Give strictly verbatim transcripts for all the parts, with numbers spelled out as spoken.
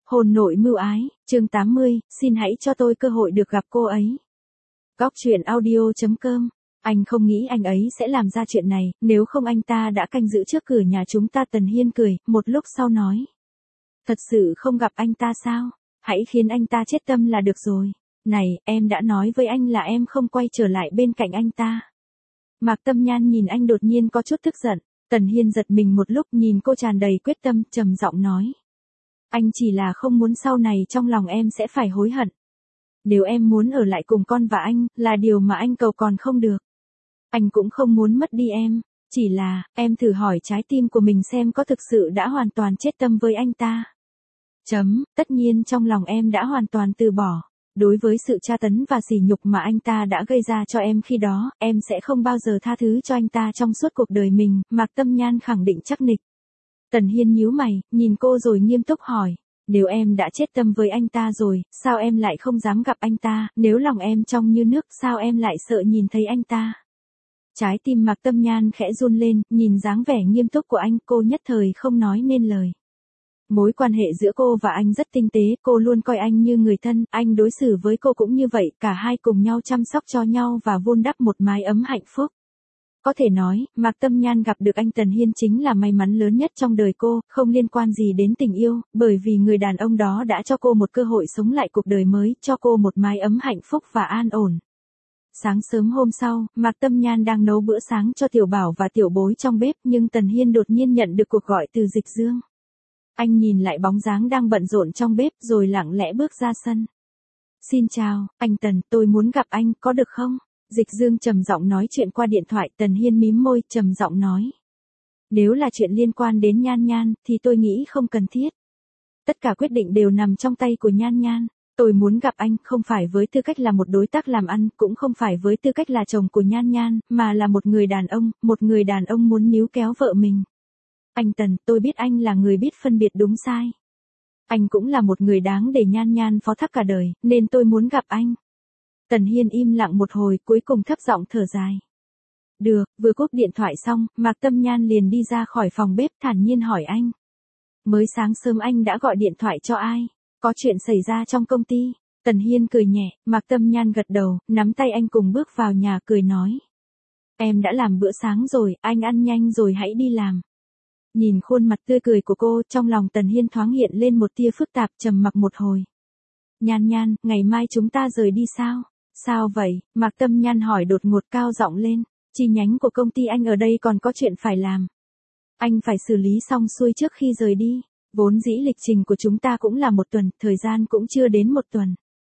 Hôn nội mưu ái, chương tám mươi, xin hãy cho tôi cơ hội được gặp cô ấy. Góc truyện audio chấm com. Anh không nghĩ anh ấy sẽ làm ra chuyện này, nếu không anh ta đã canh giữ trước cửa nhà chúng ta. Tần Hiên cười, một lúc sau nói. Thật sự không gặp anh ta sao? Hãy khiến anh ta chết tâm là được rồi. Này, em đã nói với anh là em không quay trở lại bên cạnh anh ta. Mạc Tâm Nhan nhìn anh đột nhiên có chút tức giận. Tần Hiên giật mình một lúc, nhìn cô tràn đầy quyết tâm, trầm giọng nói. Anh chỉ là không muốn sau này trong lòng em sẽ phải hối hận. Nếu em muốn ở lại cùng con và anh, là điều mà anh cầu còn không được. Anh cũng không muốn mất đi em, chỉ là, em thử hỏi trái tim của mình xem có thực sự đã hoàn toàn chết tâm với anh ta. Chấm, tất nhiên trong lòng em đã hoàn toàn từ bỏ. Đối với sự tra tấn và sỉ nhục mà anh ta đã gây ra cho em khi đó, em sẽ không bao giờ tha thứ cho anh ta trong suốt cuộc đời mình, Mạc Tâm Nhan khẳng định chắc nịch. Tần Hiên nhíu mày, nhìn cô rồi nghiêm túc hỏi. Nếu em đã chết tâm với anh ta rồi, sao em lại không dám gặp anh ta, nếu lòng em trong như nước, sao em lại sợ nhìn thấy anh ta? Trái tim Mạc Tâm Nhan khẽ run lên, nhìn dáng vẻ nghiêm túc của anh, cô nhất thời không nói nên lời. Mối quan hệ giữa cô và anh rất tinh tế, cô luôn coi anh như người thân, anh đối xử với cô cũng như vậy, cả hai cùng nhau chăm sóc cho nhau và vun đắp một mái ấm hạnh phúc. Có thể nói, Mạc Tâm Nhan gặp được anh Tần Hiên chính là may mắn lớn nhất trong đời cô, không liên quan gì đến tình yêu, bởi vì người đàn ông đó đã cho cô một cơ hội sống lại cuộc đời mới, cho cô một mái ấm hạnh phúc và an ổn. Sáng sớm hôm sau, Mạc Tâm Nhan đang nấu bữa sáng cho Tiểu Bảo và Tiểu Bối trong bếp, nhưng Tần Hiên đột nhiên nhận được cuộc gọi từ Dịch Dương. Anh nhìn lại bóng dáng đang bận rộn trong bếp rồi lặng lẽ bước ra sân. Xin chào, anh Tần, tôi muốn gặp anh, có được không? Dịch Dương trầm giọng nói chuyện qua điện thoại. Tần Hiên mím môi, trầm giọng nói. Nếu là chuyện liên quan đến Nhan Nhan, thì tôi nghĩ không cần thiết. Tất cả quyết định đều nằm trong tay của Nhan Nhan. Tôi muốn gặp anh, không phải với tư cách là một đối tác làm ăn, cũng không phải với tư cách là chồng của Nhan Nhan, mà là một người đàn ông, một người đàn ông muốn níu kéo vợ mình. Anh Tần, tôi biết anh là người biết phân biệt đúng sai. Anh cũng là một người đáng để Nhan Nhan phó thác cả đời, nên tôi muốn gặp anh. Tần Hiên im lặng một hồi, cuối cùng thấp giọng thở dài. Được, vừa cúp điện thoại xong, Mạc Tâm Nhan liền đi ra khỏi phòng bếp, thản nhiên hỏi anh. Mới sáng sớm anh đã gọi điện thoại cho ai? Có chuyện xảy ra trong công ty? Tần Hiên cười nhẹ, Mạc Tâm Nhan gật đầu, nắm tay anh cùng bước vào nhà, cười nói. Em đã làm bữa sáng rồi, anh ăn nhanh rồi hãy đi làm. Nhìn khuôn mặt tươi cười của cô, trong lòng Tần Hiên thoáng hiện lên một tia phức tạp, trầm mặc một hồi. Nhan Nhan, ngày mai chúng ta rời đi sao? Sao vậy? Mạc Tâm Nhan hỏi đột ngột, cao giọng lên. Chi nhánh của công ty anh ở đây còn có chuyện phải làm. Anh phải xử lý xong xuôi trước khi rời đi. Vốn dĩ lịch trình của chúng ta cũng là một tuần, thời gian cũng chưa đến một tuần.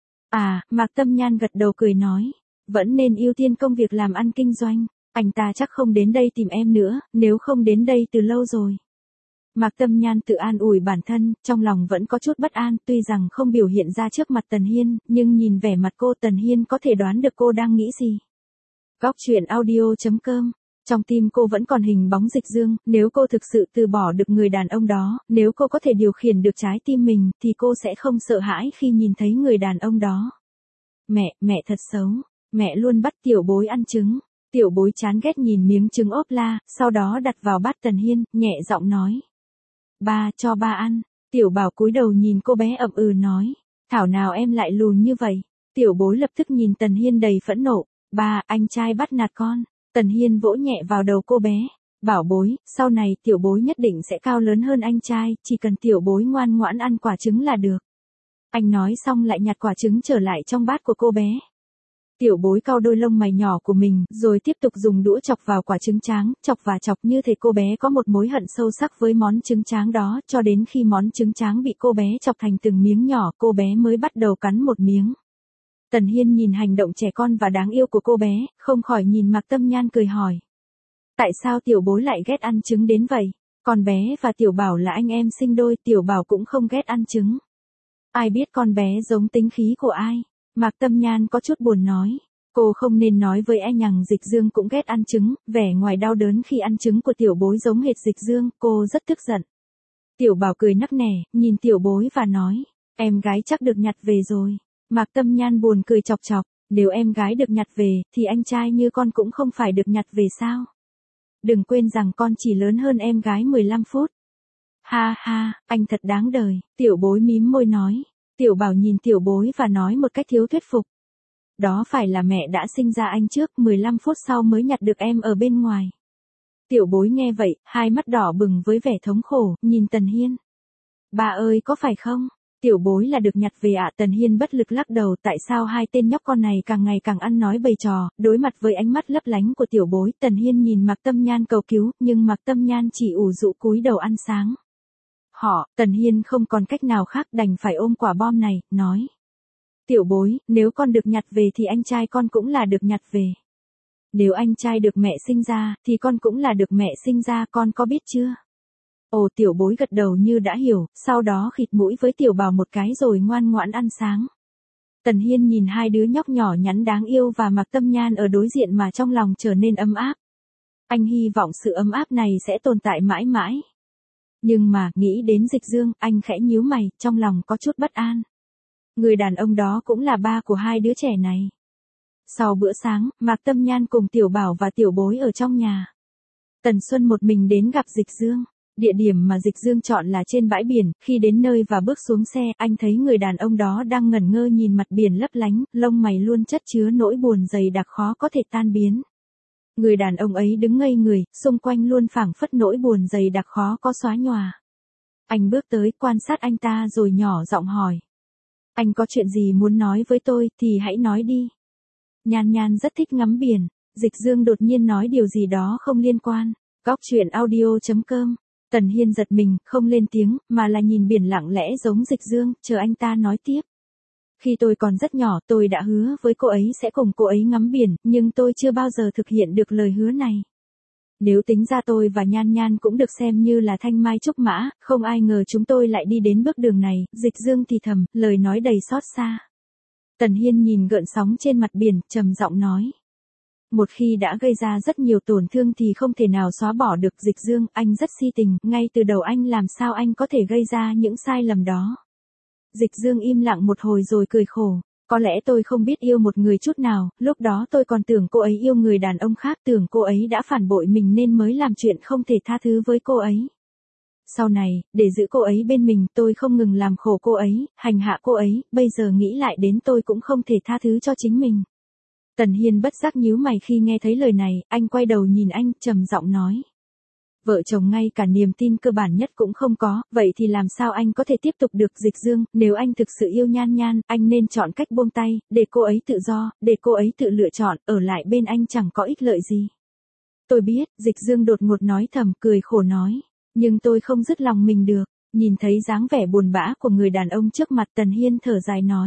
À, Mạc Tâm Nhan gật đầu cười nói. Vẫn nên ưu tiên công việc làm ăn kinh doanh. Anh ta chắc không đến đây tìm em nữa, nếu không đến đây từ lâu rồi. Mạc Tâm Nhan tự an ủi bản thân, trong lòng vẫn có chút bất an, tuy rằng không biểu hiện ra trước mặt Tần Hiên, nhưng nhìn vẻ mặt cô, Tần Hiên có thể đoán được cô đang nghĩ gì. Góc truyện audio chấm com. Trong tim cô vẫn còn hình bóng Dịch Dương, nếu cô thực sự từ bỏ được người đàn ông đó, nếu cô có thể điều khiển được trái tim mình, thì cô sẽ không sợ hãi khi nhìn thấy người đàn ông đó. Mẹ, mẹ thật xấu, mẹ luôn bắt Tiểu Bối ăn trứng. Tiểu Bối chán ghét nhìn miếng trứng ốp la, sau đó đặt vào bát Tần Hiên, nhẹ giọng nói. Ba, cho ba ăn. Tiểu Bảo cúi đầu nhìn cô bé ậm ừ nói. Thảo nào em lại lùn như vậy? Tiểu Bối lập tức nhìn Tần Hiên đầy phẫn nộ. Ba, anh trai bắt nạt con. Tần Hiên vỗ nhẹ vào đầu cô bé. Bảo Bối, sau này Tiểu Bối nhất định sẽ cao lớn hơn anh trai, chỉ cần Tiểu Bối ngoan ngoãn ăn quả trứng là được. Anh nói xong lại nhặt quả trứng trở lại trong bát của cô bé. Tiểu Bối cau đôi lông mày nhỏ của mình, rồi tiếp tục dùng đũa chọc vào quả trứng tráng, chọc và chọc như thể cô bé có một mối hận sâu sắc với món trứng tráng đó, cho đến khi món trứng tráng bị cô bé chọc thành từng miếng nhỏ, cô bé mới bắt đầu cắn một miếng. Tần Hiên nhìn hành động trẻ con và đáng yêu của cô bé, không khỏi nhìn Mạc Tâm Nhan cười hỏi. Tại sao Tiểu Bối lại ghét ăn trứng đến vậy? Con bé và Tiểu Bảo là anh em sinh đôi, Tiểu Bảo cũng không ghét ăn trứng. Ai biết con bé giống tính khí của ai? Mạc Tâm Nhan có chút buồn nói. Cô không nên nói với e nhằng Dịch Dương cũng ghét ăn trứng, vẻ ngoài đau đớn khi ăn trứng của Tiểu Bối giống hệt Dịch Dương, cô rất tức giận. Tiểu Bảo cười nắc nẻ, nhìn Tiểu Bối và nói, em gái chắc được nhặt về rồi. Mạc Tâm Nhan buồn cười chọc chọc, nếu em gái được nhặt về, thì anh trai như con cũng không phải được nhặt về sao? Đừng quên rằng con chỉ lớn hơn em gái mười lăm phút. Ha ha, anh thật đáng đời, tiểu bối mím môi nói. Tiểu Bảo nhìn tiểu bối và nói một cách thiếu thuyết phục. Đó phải là mẹ đã sinh ra anh trước, mười lăm phút sau mới nhặt được em ở bên ngoài. Tiểu bối nghe vậy, hai mắt đỏ bừng với vẻ thống khổ, nhìn Tần Hiên. Ba ơi có phải không? Tiểu bối là được nhặt về ạ. Tần Hiên bất lực lắc đầu, tại sao hai tên nhóc con này càng ngày càng ăn nói bày trò. Đối mặt với ánh mắt lấp lánh của tiểu bối, Tần Hiên nhìn Mạc Tâm Nhan cầu cứu, nhưng Mạc Tâm Nhan chỉ ủ rũ cúi đầu ăn sáng. Họ, Tần Hiên không còn cách nào khác đành phải ôm quả bom này, nói. Tiểu bối, nếu con được nhặt về thì anh trai con cũng là được nhặt về. Nếu anh trai được mẹ sinh ra, thì con cũng là được mẹ sinh ra, con có biết chưa? Ồ, tiểu bối gật đầu như đã hiểu, sau đó khịt mũi với tiểu Bảo một cái rồi ngoan ngoãn ăn sáng. Tần Hiên nhìn hai đứa nhóc nhỏ nhắn đáng yêu và Mạc Tâm Nhan ở đối diện mà trong lòng trở nên ấm áp. Anh hy vọng sự ấm áp này sẽ tồn tại mãi mãi. Nhưng mà, nghĩ đến Dịch Dương, anh khẽ nhíu mày, trong lòng có chút bất an. Người đàn ông đó cũng là ba của hai đứa trẻ này. Sau bữa sáng, Mạc Tâm Nhan cùng tiểu Bảo và tiểu bối ở trong nhà. Tần Xuân một mình đến gặp Dịch Dương. Địa điểm mà Dịch Dương chọn là trên bãi biển, khi đến nơi và bước xuống xe, anh thấy người đàn ông đó đang ngẩn ngơ nhìn mặt biển lấp lánh, lông mày luôn chất chứa nỗi buồn dày đặc khó có thể tan biến. Người đàn ông ấy đứng ngây người, xung quanh luôn phảng phất nỗi buồn dày đặc khó có xóa nhòa. Anh bước tới quan sát anh ta rồi nhỏ giọng hỏi. Anh có chuyện gì muốn nói với tôi thì hãy nói đi. Nhan Nhan rất thích ngắm biển. Dịch Dương đột nhiên nói điều gì đó không liên quan. Góc truyện audio chấm com. Tần Hiên giật mình, không lên tiếng, mà là nhìn biển lặng lẽ giống Dịch Dương, chờ anh ta nói tiếp. Khi tôi còn rất nhỏ, tôi đã hứa với cô ấy sẽ cùng cô ấy ngắm biển, nhưng tôi chưa bao giờ thực hiện được lời hứa này. Nếu tính ra tôi và Nhan Nhan cũng được xem như là thanh mai trúc mã, không ai ngờ chúng tôi lại đi đến bước đường này. Dịch Dương thì thầm, lời nói đầy xót xa. Tần Hiên nhìn gợn sóng trên mặt biển, trầm giọng nói. Một khi đã gây ra rất nhiều tổn thương thì không thể nào xóa bỏ được. Dịch Dương, anh rất si tình, ngay từ đầu anh làm sao anh có thể gây ra những sai lầm đó. Dịch Dương im lặng một hồi rồi cười khổ. Có lẽ tôi không biết yêu một người chút nào, lúc đó tôi còn tưởng cô ấy yêu người đàn ông khác, tưởng cô ấy đã phản bội mình nên mới làm chuyện không thể tha thứ với cô ấy. Sau này, để giữ cô ấy bên mình, tôi không ngừng làm khổ cô ấy, hành hạ cô ấy, bây giờ nghĩ lại đến tôi cũng không thể tha thứ cho chính mình. Tần Hiên bất giác nhíu mày khi nghe thấy lời này, anh quay đầu nhìn anh, trầm giọng nói. Vợ chồng ngay cả niềm tin cơ bản nhất cũng không có, vậy thì làm sao anh có thể tiếp tục được? Dịch Dương, nếu anh thực sự yêu Nhan Nhan, anh nên chọn cách buông tay, để cô ấy tự do, để cô ấy tự lựa chọn, ở lại bên anh chẳng có ích lợi gì. Tôi biết, Dịch Dương đột ngột nói thầm, cười khổ nói, nhưng tôi không dứt lòng mình được. Nhìn thấy dáng vẻ buồn bã của người đàn ông trước mặt, Tần Hiên thở dài nói.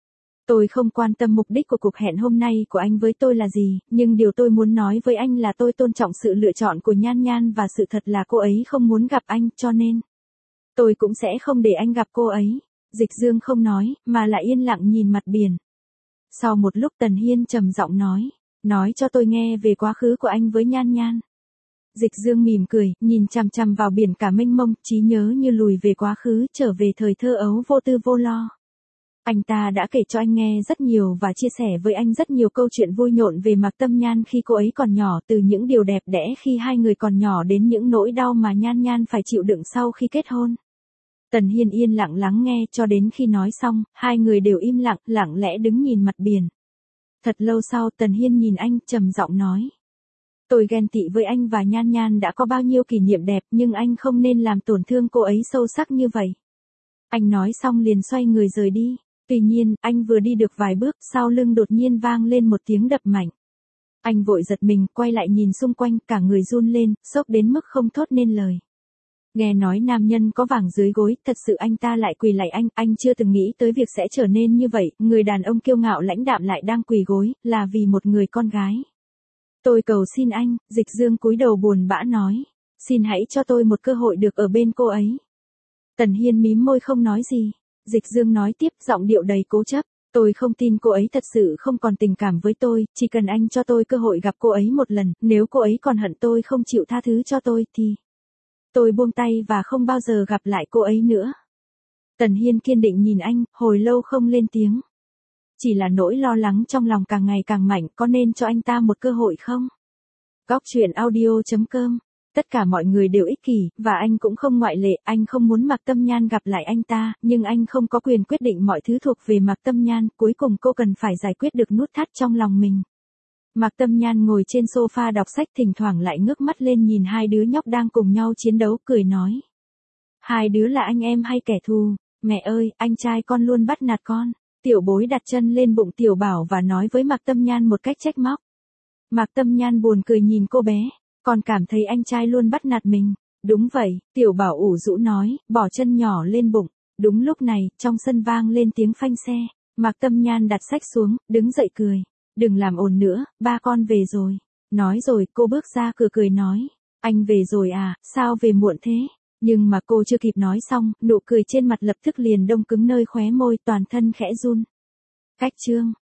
Tôi không quan tâm mục đích của cuộc hẹn hôm nay của anh với tôi là gì, nhưng điều tôi muốn nói với anh là tôi tôn trọng sự lựa chọn của Nhan Nhan và sự thật là cô ấy không muốn gặp anh, cho nên tôi cũng sẽ không để anh gặp cô ấy. Dịch Dương không nói, mà lại yên lặng nhìn mặt biển. Sau một lúc Tần Hiên trầm giọng nói, nói cho tôi nghe về quá khứ của anh với Nhan Nhan. Dịch Dương mỉm cười, nhìn chằm chằm vào biển cả mênh mông, trí nhớ như lùi về quá khứ, trở về thời thơ ấu vô tư vô lo. Anh ta đã kể cho anh nghe rất nhiều và chia sẻ với anh rất nhiều câu chuyện vui nhộn về Mạc Tâm Nhan khi cô ấy còn nhỏ, từ những điều đẹp đẽ khi hai người còn nhỏ đến những nỗi đau mà Nhan Nhan phải chịu đựng sau khi kết hôn. Tần Hiên yên lặng lắng nghe cho đến khi nói xong, hai người đều im lặng, lặng lẽ đứng nhìn mặt biển. Thật lâu sau Tần Hiên nhìn anh, trầm giọng nói. Tôi ghen tị với anh và Nhan Nhan đã có bao nhiêu kỷ niệm đẹp, nhưng anh không nên làm tổn thương cô ấy sâu sắc như vậy. Anh nói xong liền xoay người rời đi. Tuy nhiên, anh vừa đi được vài bước, sau lưng đột nhiên vang lên một tiếng đập mạnh. Anh vội giật mình, quay lại nhìn xung quanh, cả người run lên, sốc đến mức không thốt nên lời. Nghe nói nam nhân có vàng dưới gối, thật sự anh ta lại quỳ lạy anh, anh chưa từng nghĩ tới việc sẽ trở nên như vậy, người đàn ông kiêu ngạo lãnh đạm lại đang quỳ gối, là vì một người con gái. Tôi cầu xin anh, Dịch Dương cúi đầu buồn bã nói, xin hãy cho tôi một cơ hội được ở bên cô ấy. Tần Hiên mím môi không nói gì. Dịch Dương nói tiếp, giọng điệu đầy cố chấp, tôi không tin cô ấy thật sự không còn tình cảm với tôi, chỉ cần anh cho tôi cơ hội gặp cô ấy một lần, nếu cô ấy còn hận tôi không chịu tha thứ cho tôi thì tôi buông tay và không bao giờ gặp lại cô ấy nữa. Tần Hiên kiên định nhìn anh, hồi lâu không lên tiếng. Chỉ là nỗi lo lắng trong lòng càng ngày càng mạnh, có nên cho anh ta một cơ hội không? Góc truyện audio chấm com Tất cả mọi người đều ích kỷ, và anh cũng không ngoại lệ, anh không muốn Mạc Tâm Nhan gặp lại anh ta, nhưng anh không có quyền quyết định mọi thứ thuộc về Mạc Tâm Nhan, cuối cùng cô cần phải giải quyết được nút thắt trong lòng mình. Mạc Tâm Nhan ngồi trên sofa đọc sách, thỉnh thoảng lại ngước mắt lên nhìn hai đứa nhóc đang cùng nhau chiến đấu, cười nói. Hai đứa là anh em hay kẻ thù? Mẹ ơi, anh trai con luôn bắt nạt con. Tiểu bối đặt chân lên bụng Tiểu Bảo và nói với Mạc Tâm Nhan một cách trách móc. Mạc Tâm Nhan buồn cười nhìn cô bé, con cảm thấy anh trai luôn bắt nạt mình. Đúng vậy, Tiểu Bảo ủ rũ nói, bỏ chân nhỏ lên bụng. Đúng lúc này, trong sân vang lên tiếng phanh xe. Mạc Tâm Nhan đặt sách xuống, đứng dậy cười. Đừng làm ồn nữa, ba con về rồi. Nói rồi, cô bước ra cửa cười nói. Anh về rồi à, sao về muộn thế? Nhưng mà cô chưa kịp nói xong, nụ cười trên mặt lập tức liền đông cứng nơi khóe môi, toàn thân khẽ run. Cách chương